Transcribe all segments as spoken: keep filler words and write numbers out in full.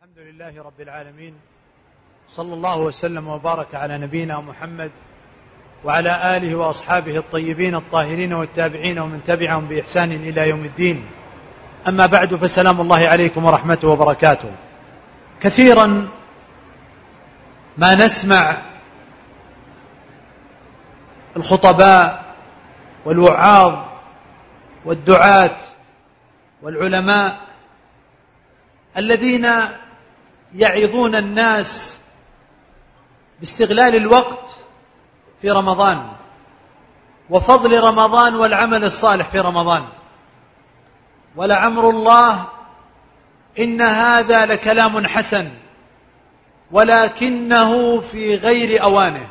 الحمد لله رب العالمين، صلى الله وسلم وبارك على نبينا محمد وعلى آله وأصحابه الطيبين الطاهرين والتابعين ومن تبعهم بإحسان إلى يوم الدين. أما بعد، فسلام الله عليكم ورحمته وبركاته. كثيرا ما نسمع الخطباء والوعاظ والدعاة والعلماء الذين يعظون الناس باستغلال الوقت في رمضان وفضل رمضان والعمل الصالح في رمضان. ولعمر الله إن هذا لكلام حسن، ولكنه في غير أوانه.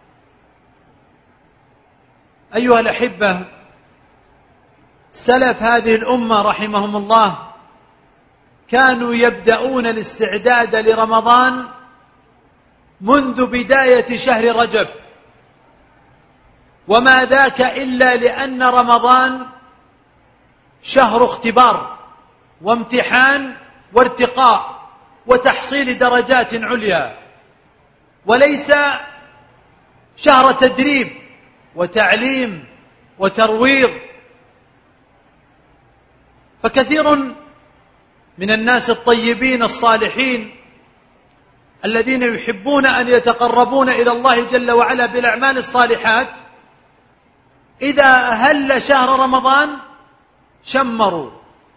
أيها الأحبة، سلف هذه الأمة رحمهم الله كانوا يبدأون الاستعداد لرمضان منذ بداية شهر رجب، وما ذاك إلا لأن رمضان شهر اختبار وامتحان وارتقاء وتحصيل درجات عليا، وليس شهر تدريب وتعليم وترويض. فكثير من الناس الطيبين الصالحين الذين يحبون أن يتقربون إلى الله جل وعلا بالأعمال الصالحات، إذا أهل شهر رمضان شمروا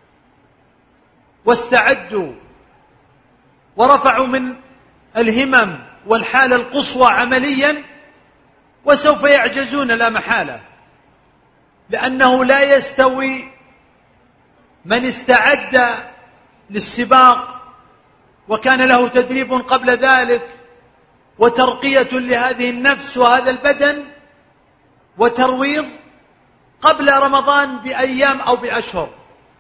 واستعدوا ورفعوا من الهمم والحالة القصوى عمليا، وسوف يعجزون لا محالة، لأنه لا يستوي من استعد للسباق وكان له تدريب قبل ذلك وترقية لهذه النفس وهذا البدن وترويض قبل رمضان بأيام أو بأشهر.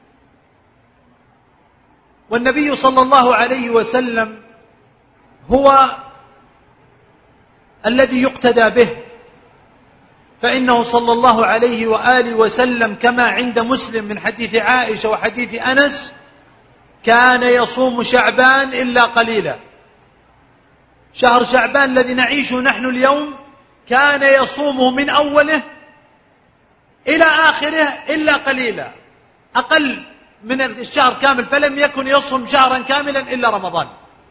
والنبي صلى الله عليه وسلم هو الذي يقتدى به، فإنه صلى الله عليه وآله وسلم كما عند مسلم من حديث عائشة وحديث أنس كان يصوم شعبان إلا قليلا. شهر شعبان الذي نعيشه نحن اليوم كان يصومه من أوله إلى آخره إلا قليلا، أقل من الشهر كامل، فلم يكن يصوم شهرا كاملا إلا رمضان.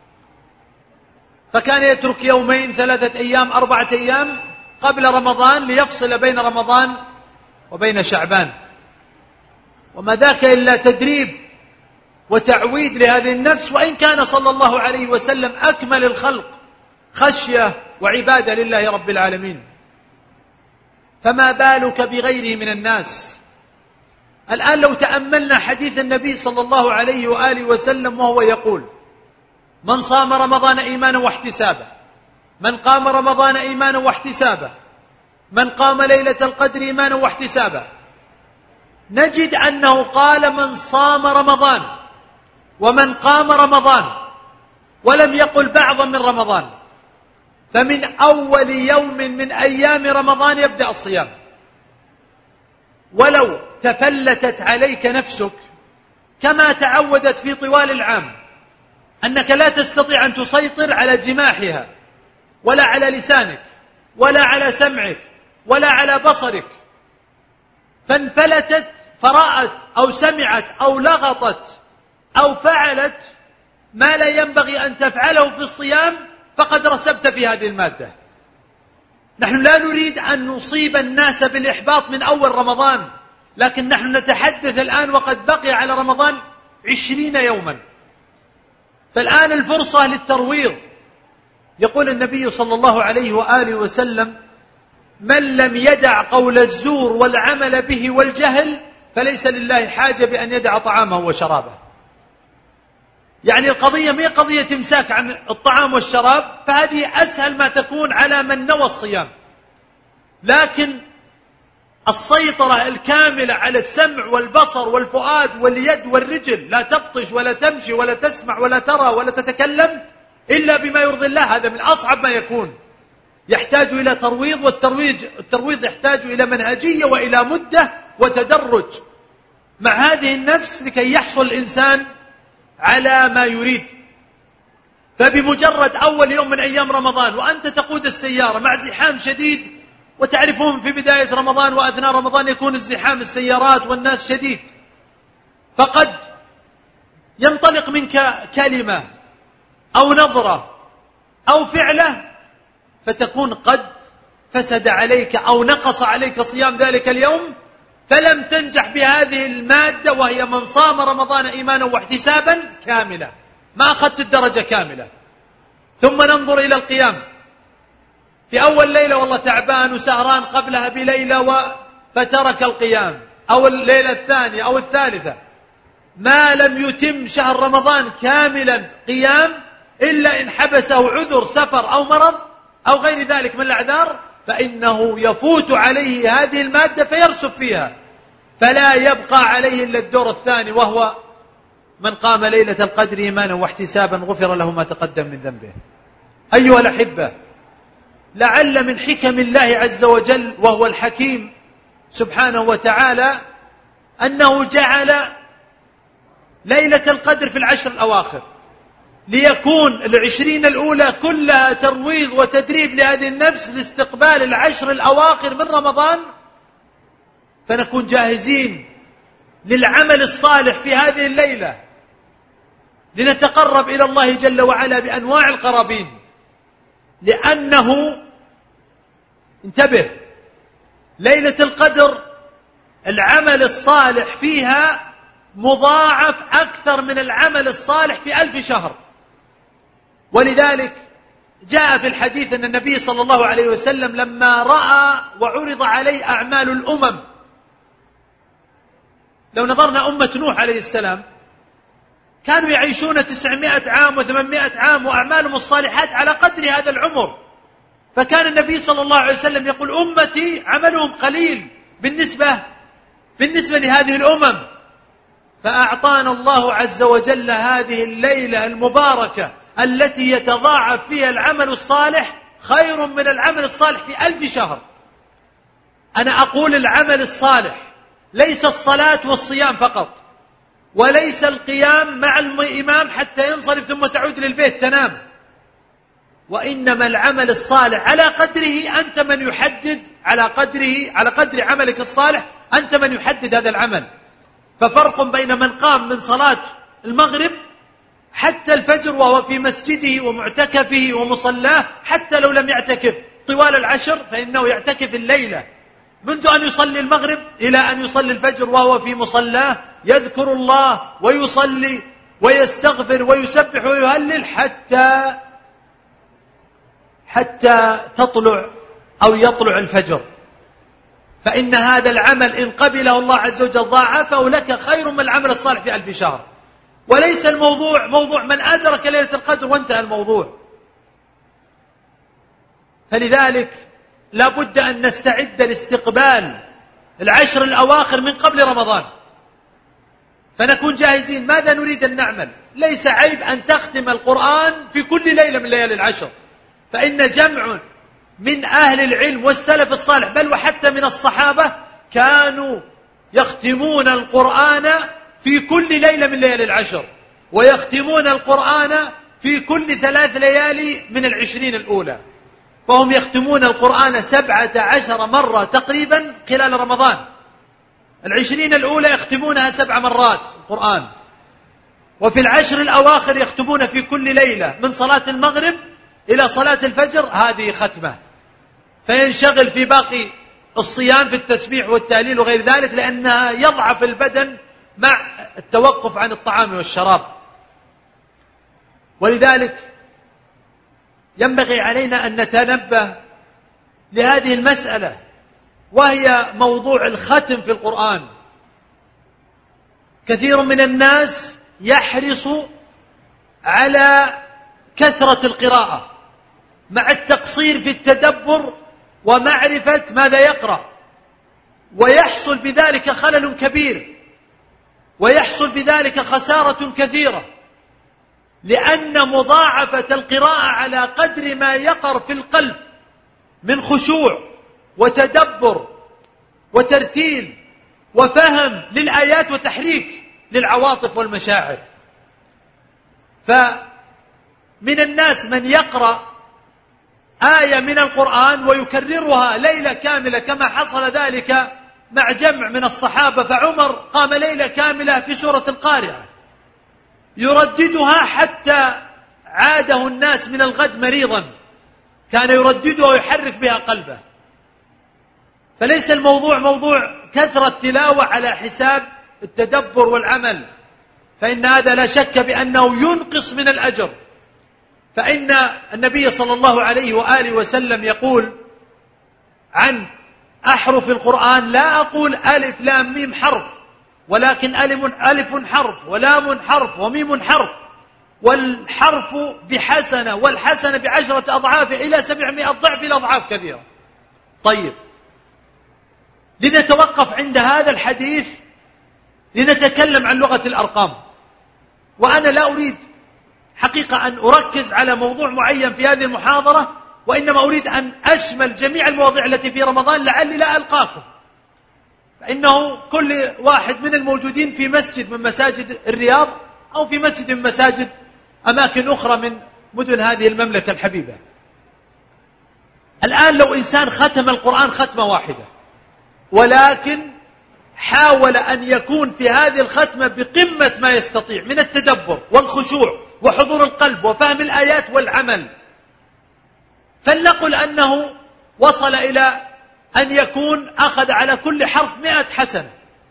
فكان يترك يومين ثلاثة أيام أربعة أيام قبل رمضان ليفصل بين رمضان وبين شعبان، وما ذاك إلا تدريب وتعويد لهذه النفس. وإن كان صلى الله عليه وسلم أكمل الخلق خشية وعبادة لله رب العالمين، فما بالك بغيره من الناس. الآن لو تأملنا حديث النبي صلى الله عليه وآله وسلم وهو يقول: من صام رمضان إيمانا واحتسابا، من قام رمضان إيمانا واحتسابا، من قام ليلة القدر إيمانا واحتسابا، نجد أنه قال من صام رمضان ومن قام رمضان، ولم يقل بعضا من رمضان. فمن أول يوم من أيام رمضان يبدأ الصيام. ولو تفلتت عليك نفسك كما تعودت في طوال العام أنك لا تستطيع أن تسيطر على جماحها ولا على لسانك ولا على سمعك ولا على بصرك، فانفلتت فرأت أو سمعت أو لغطت أو فعلت ما لا ينبغي أن تفعله في الصيام، فقد رسبت في هذه المادة. نحن لا نريد أن نصيب الناس بالإحباط من أول رمضان، لكن نحن نتحدث الآن وقد بقي على رمضان عشرين يوما. فالآن الفرصة للترويض. يقول النبي صلى الله عليه وآله وسلم: من لم يدع قول الزور والعمل به والجهل فليس لله حاجة بأن يدع طعامه وشرابه. يعني القضية ما هي قضية امساك عن الطعام والشراب، فهذه أسهل ما تكون على من نوى الصيام، لكن السيطرة الكاملة على السمع والبصر والفؤاد واليد والرجل، لا تبطش ولا تمشي ولا تسمع ولا ترى ولا تتكلم إلا بما يرضي الله، هذا من أصعب ما يكون. يحتاج إلى ترويض، والترويض الترويض يحتاج إلى منهجية وإلى مدة وتدرج مع هذه النفس لكي يحصل الإنسان على ما يريد. فبمجرد أول يوم من أيام رمضان وأنت تقود السيارة مع زحام شديد، وتعرفون في بداية رمضان وأثناء رمضان يكون الزحام السيارات والناس شديد، فقد ينطلق منك كلمة أو نظرة أو فعلة فتكون قد فسد عليك أو نقص عليك صيام ذلك اليوم، فلم تنجح بهذه المادة وهي من صام رمضان إيمانا واحتسابا كاملة، ما أخذت الدرجة كاملة. ثم ننظر إلى القيام في أول ليلة والله تعبان وسهران قبلها بليلة و... فترك القيام، أو الليلة الثانية أو الثالثة، ما لم يتم شهر رمضان كاملا قيام إلا إن حبسه عذر سفر أو مرض أو غير ذلك من الأعذار، فإنه يفوت عليه هذه المادة فيرسب فيها، فلا يبقى عليه إلا الدور الثاني، وهو من قام ليلة القدر إيمانا واحتسابا غفر له ما تقدم من ذنبه. أيها الأحبة، لعل من حكم الله عز وجل وهو الحكيم سبحانه وتعالى أنه جعل ليلة القدر في العشر الأواخر، ليكون العشرين الأولى كلها ترويض وتدريب لهذه النفس لاستقبال العشر الأواخر من رمضان، فنكون جاهزين للعمل الصالح في هذه الليلة، لنتقرب إلى الله جل وعلا بأنواع القرابين. لأنه انتبه، ليلة القدر العمل الصالح فيها مضاعف أكثر من العمل الصالح في ألف شهر. ولذلك جاء في الحديث أن النبي صلى الله عليه وسلم لما رأى وعرض عليه أعمال الأمم، لو نظرنا أمة نوح عليه السلام كانوا يعيشون تسعمائة عام وثمانمائة عام وأعمالهم الصالحات على قدر هذا العمر، فكان النبي صلى الله عليه وسلم يقول أمتي عملهم قليل بالنسبة بالنسبة لهذه الأمم، فأعطانا الله عز وجل هذه الليلة المباركة التي يتضاعف فيها العمل الصالح خير من العمل الصالح في ألف شهر. أنا أقول العمل الصالح ليس الصلاة والصيام فقط، وليس القيام مع الإمام حتى ينصرف ثم تعود للبيت تنام، وإنما العمل الصالح على قدره أنت من يحدد، على قدره على قدر عملك الصالح أنت من يحدد هذا العمل. ففرق بين من قام من صلاة المغرب حتى الفجر وهو في مسجده ومعتكفه ومصلاه، حتى لو لم يعتكف طوال العشر فإنه يعتكف الليلة منذ أن يصلي المغرب إلى أن يصلي الفجر وهو في مصلاه يذكر الله ويصلي ويستغفر ويسبح ويهلل حتى حتى تطلع أو يطلع الفجر. فإن هذا العمل إن قبله الله عز وجل ضاعفه لك خير من العمل الصالح في ألف شهر. وليس الموضوع موضوع من أدرك ليلة القدر وانتهى الموضوع. فلذلك لا بد أن نستعد لاستقبال العشر الأواخر من قبل رمضان، فنكون جاهزين. ماذا نريد أن نعمل؟ ليس عيب أن تختم القرآن في كل ليلة من ليالي العشر، فإن جمع من أهل العلم والسلف الصالح بل وحتى من الصحابة كانوا يختمون القرآن في كل ليلة من ليالي العشر، ويختمون القرآن في كل ثلاث ليالي من العشرين الأولى، فهم يختمون القرآن سبعة عشر مرة تقريبا خلال رمضان. العشرين الأولى يختمونها سبع مرات القرآن، وفي العشر الأواخر يختمون في كل ليلة من صلاة المغرب إلى صلاة الفجر هذه ختمة، فينشغل في باقي الصيام في التسبيح والتهليل وغير ذلك، لأنها يضعف البدن مع التوقف عن الطعام والشراب. ولذلك ينبغي علينا أن نتنبه لهذه المسألة، وهي موضوع الختم في القرآن. كثير من الناس يحرص على كثرة القراءة مع التقصير في التدبر ومعرفة ماذا يقرأ، ويحصل بذلك خلل كبير، ويحصل بذلك خسارة كثيرة، لأن مضاعفة القراءة على قدر ما يقر في القلب من خشوع وتدبر وترتيل وفهم للآيات وتحريك للعواطف والمشاعر. من الناس من يقرأ آية من القرآن ويكررها ليلة كاملة كما حصل ذلك مع جمع من الصحابة، فعمر قام ليلة كاملة في سورة القارعة يرددها حتى عاده الناس من الغد مريضا، كان يرددها ويحرك بها قلبه. فليس الموضوع موضوع كثرة تلاوة على حساب التدبر والعمل، فإن هذا لا شك بأنه ينقص من الأجر. فإن النبي صلى الله عليه وآله وسلم يقول عن أحرف القرآن: لا أقول ألف لام ميم حرف، ولكن ألف حرف ولام حرف وميم حرف، والحرف بحسنة والحسنة بعشرة أضعاف إلى سبعمائة ضعف إلى أضعاف كثيرة. طيب، لنتوقف عند هذا الحديث لنتكلم عن لغة الأرقام. وأنا لا أريد حقيقة أن أركز على موضوع معين في هذه المحاضرة، وإنما أريد أن أشمل جميع المواضيع التي في رمضان لعلي لا ألقاكم، فإنه كل واحد من الموجودين في مسجد من مساجد الرياض أو في مسجد من مساجد أماكن أخرى من مدن هذه المملكة الحبيبة. الآن لو إنسان ختم القرآن ختمة واحدة، ولكن حاول أن يكون في هذه الختمة بقمة ما يستطيع من التدبر والخشوع وحضور القلب وفهم الآيات والعمل، فلنقل أنه وصل إلى أن يكون أخذ على كل حرف مئة حسنة.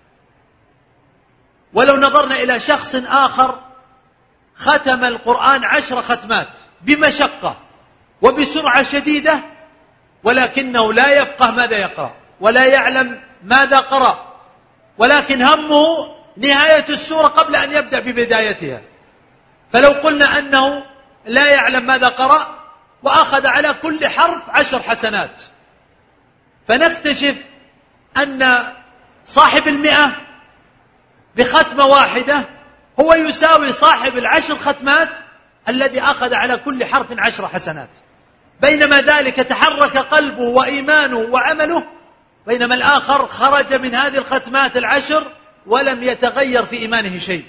ولو نظرنا إلى شخص آخر ختم القرآن عشر ختمات بمشقة وبسرعة شديدة، ولكنه لا يفقه ماذا يقرأ ولا يعلم ماذا قرأ، ولكن همه نهاية السورة قبل أن يبدأ ببدايتها، فلو قلنا أنه لا يعلم ماذا قرأ وأخذ على كل حرف عشر حسنات، فنكتشف أن صاحب المئة بختمة واحدة هو يساوي صاحب العشر ختمات الذي أخذ على كل حرف عشر حسنات، بينما ذلك تحرك قلبه وإيمانه وعمله، بينما الآخر خرج من هذه الختمات العشر ولم يتغير في إيمانه شيء.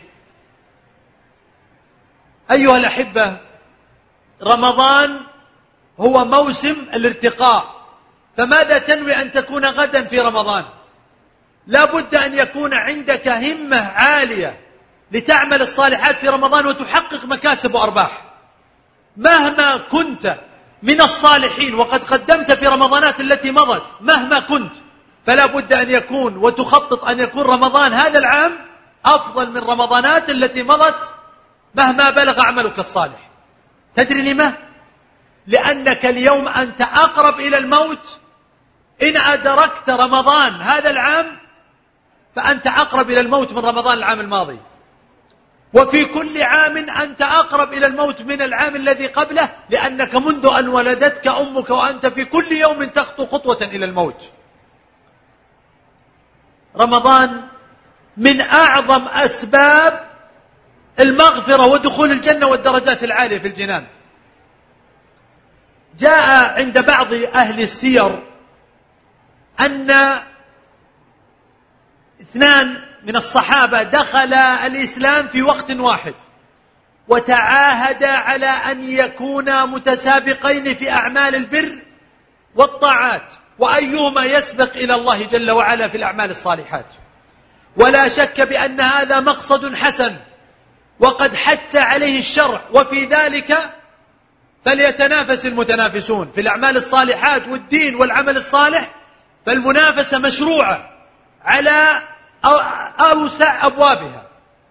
أيها الأحبة، رمضان هو موسم الارتقاء، فماذا تنوي أن تكون غدا في رمضان؟ لا بد أن يكون عندك همة عالية لتعمل الصالحات في رمضان وتحقق مكاسب وأرباح. مهما كنت من الصالحين وقد قدمت في رمضانات التي مضت، مهما كنت، فلا بد أن يكون وتخطط أن يكون رمضان هذا العام أفضل من رمضانات التي مضت مهما بلغ عملك الصالح. تدري لما؟ لأنك اليوم أنت أقرب إلى الموت. إن أدركت رمضان هذا العام فأنت أقرب إلى الموت من رمضان العام الماضي، وفي كل عام أنت أقرب إلى الموت من العام الذي قبله، لأنك منذ أن ولدتك أمك وأنت في كل يوم تخطو خطوة إلى الموت. رمضان من أعظم أسباب المغفرة ودخول الجنة والدرجات العالية في الجنان. جاء عند بعض أهل السير أن اثنان من الصحابة دخل الإسلام في وقت واحد وتعاهدا على أن يكونا متسابقين في أعمال البر والطاعات، وأيهما يسبق إلى الله جل وعلا في الأعمال الصالحات. ولا شك بأن هذا مقصد حسن وقد حث عليه الشرع، وفي ذلك فليتنافس المتنافسون في الأعمال الصالحات والدين والعمل الصالح، فالمنافسة مشروعة على أوسع أبوابها.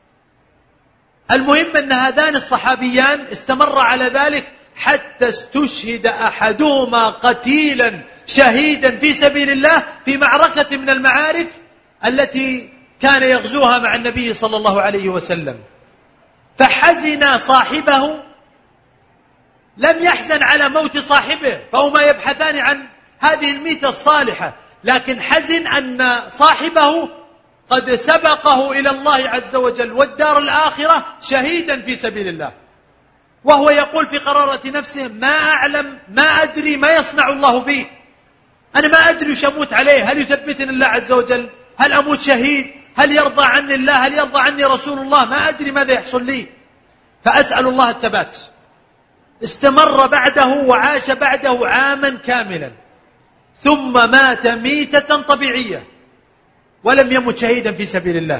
المهم أن هذان الصحابيان استمر على ذلك حتى استشهد أحدهما قتيلا شهيدا في سبيل الله في معركة من المعارك التي كان يغزوها مع النبي صلى الله عليه وسلم. فحزن صاحبه، لم يحزن على موت صاحبه فهما يبحثان عن هذه الميتة الصالحة، لكن حزن أن صاحبه قد سبقه إلى الله عز وجل والدار الآخرة شهيدا في سبيل الله، وهو يقول في قرارة نفسه: ما أعلم، ما أدري ما يصنع الله بي، أنا ما أدري وش أموت عليه، هل يثبتني الله عز وجل، هل أموت شهيد، هل يرضى عني الله، هل يرضى عني رسول الله، ما أدري ماذا يحصل لي، فأسأل الله الثبات. استمر بعده وعاش بعده عاما كاملا، ثم مات ميتة طبيعية ولم يمت شهيدا في سبيل الله.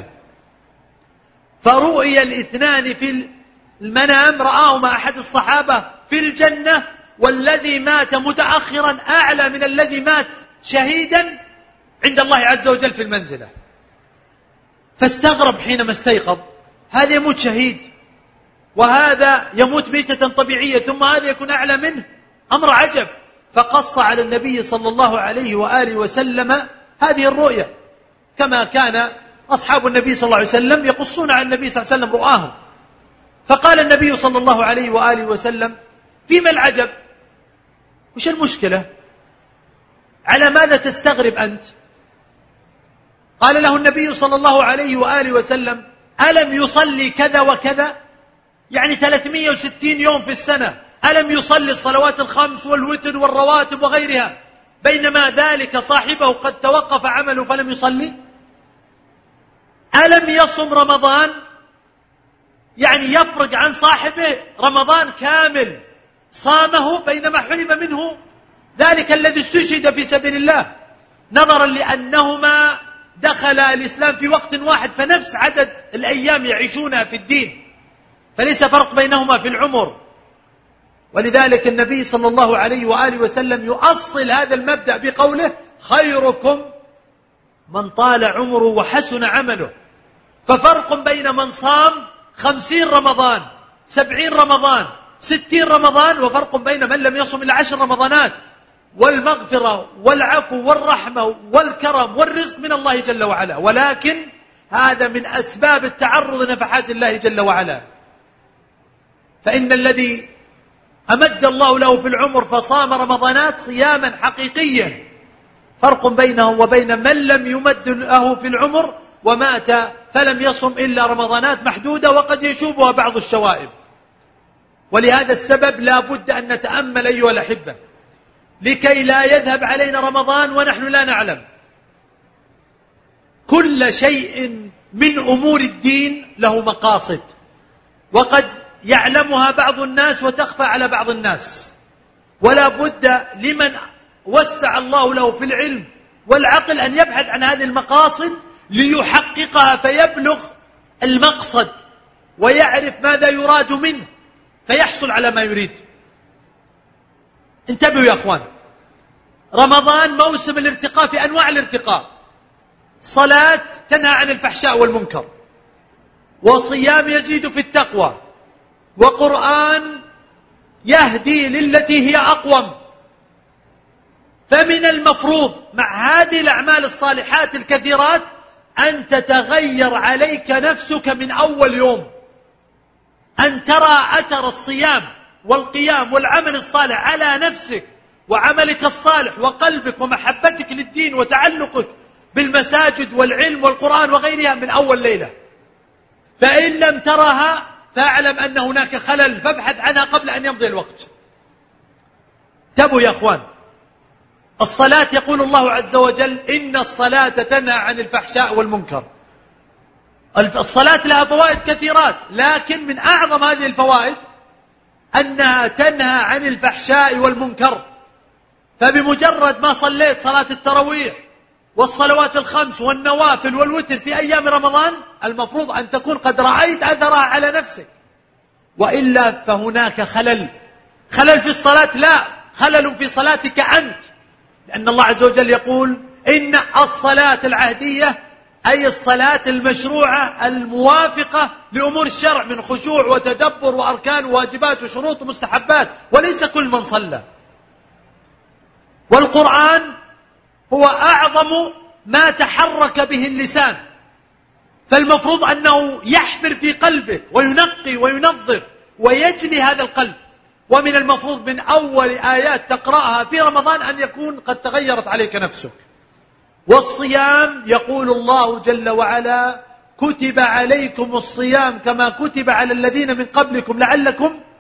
فرؤي الاثنان في المنام، رآهما أحد الصحابة في الجنة، والذي مات متأخرا أعلى من الذي مات شهيدا عند الله عز وجل في المنزلة. فاستغرب حينما استيقظ، هذا يموت شهيد وهذا يموت ميتة طبيعية، ثم هذا يكون أعلى منه، أمر عجب. فقص على النبي صلى الله عليه وآله وسلم هذه الرؤيا، كما كان أصحاب النبي صلى الله عليه وسلم يقصون على النبي صلى الله عليه وسلم رؤاهم. فقال النبي صلى الله عليه وآله وسلم: فيما العجب؟ وش المشكلة؟ على ماذا تستغرب أنت؟ قال له النبي صلى الله عليه وآله وسلم: ألم يصلي كذا وكذا؟ يعني ثلاثمائة وستين يوم في السنة، ألم يصلي الصلوات الخمس والوتر والرواتب وغيرها، بينما ذلك صاحبه قد توقف عمله فلم يصلي؟ ألم يصم رمضان؟ يعني يفرق عن صاحبه رمضان كامل صامه بينما حرم منه ذلك الذي استشهد في سبيل الله، نظرا لأنهما دخل الإسلام في وقت واحد، فنفس عدد الأيام يعيشونها في الدين، فليس فرق بينهما في العمر. ولذلك النبي صلى الله عليه وآله وسلم يؤصل هذا المبدأ بقوله: خيركم من طال عمره وحسن عمله. ففرق بين من صام خمسين رمضان، سبعين رمضان، ستين رمضان، وفرق بين من لم يصم إلا عشر رمضانات. والمغفرة والعفو والرحمة والكرم والرزق من الله جل وعلا، ولكن هذا من أسباب التعرض لنفحات الله جل وعلا. فإن الذي أمد الله له في العمر فصام رمضانات صياما حقيقيا، فرق بينه وبين من لم يمد له في العمر ومات فلم يصم إلا رمضانات محدودة وقد يشوبها بعض الشوائب. ولهذا السبب لا بد أن نتأمل أيها الأحبة، لكي لا يذهب علينا رمضان ونحن لا نعلم. كل شيء من أمور الدين له مقاصد، وقد يعلمها بعض الناس وتخفى على بعض الناس، ولا بد لمن وسع الله له في العلم والعقل أن يبحث عن هذه المقاصد ليحققها، فيبلغ المقصد ويعرف ماذا يراد منه فيحصل على ما يريد. انتبهوا يا أخوان، رمضان موسم الارتقاء في أنواع الارتقاء. صلاة تنهى عن الفحشاء والمنكر، وصيام يزيد في التقوى، وقرآن يهدي للتي هي أقوم. فمن المفروض مع هذه الأعمال الصالحات الكثيرات أن تتغير عليك نفسك من أول يوم، أن ترى أثر الصيام والقيام والعمل الصالح على نفسك وعملك الصالح وقلبك ومحبتك للدين وتعلقك بالمساجد والعلم والقرآن وغيرها من أول ليلة. فإن لم ترها فاعلم أن هناك خلل، فابحث عنها قبل أن يمضي الوقت. انتبهوا يا أخوان، الصلاة يقول الله عز وجل: إن الصلاة تنهى عن الفحشاء والمنكر. الصلاة لها فوائد كثيرات، لكن من أعظم هذه الفوائد أنها تنهى عن الفحشاء والمنكر. فبمجرد ما صليت صلاة التراويح والصلوات الخمس والنوافل والوتر في أيام رمضان، المفروض أن تكون قد رأيت أثرها على نفسك، وإلا فهناك خلل. خلل في الصلاة؟ لا، خلل في صلاتك أنت، لأن الله عز وجل يقول: إن الصلاة العهدية، أي الصلاة المشروعة الموافقة لأمور الشرع من خشوع وتدبر وأركان وواجبات وشروط ومستحبات، وليس كل من صلى. والقرآن هو أعظم ما تحرك به اللسان، فالمفروض أنه يحفر في قلبك وينقي وينظف ويجلي هذا القلب. ومن المفروض من أول آيات تقرأها في رمضان أن يكون قد تغيرت عليك نفسك. والصيام يقول الله جل وعلا: كتب عليكم الصيام كما كتب على الذين من قبلكم لعلكم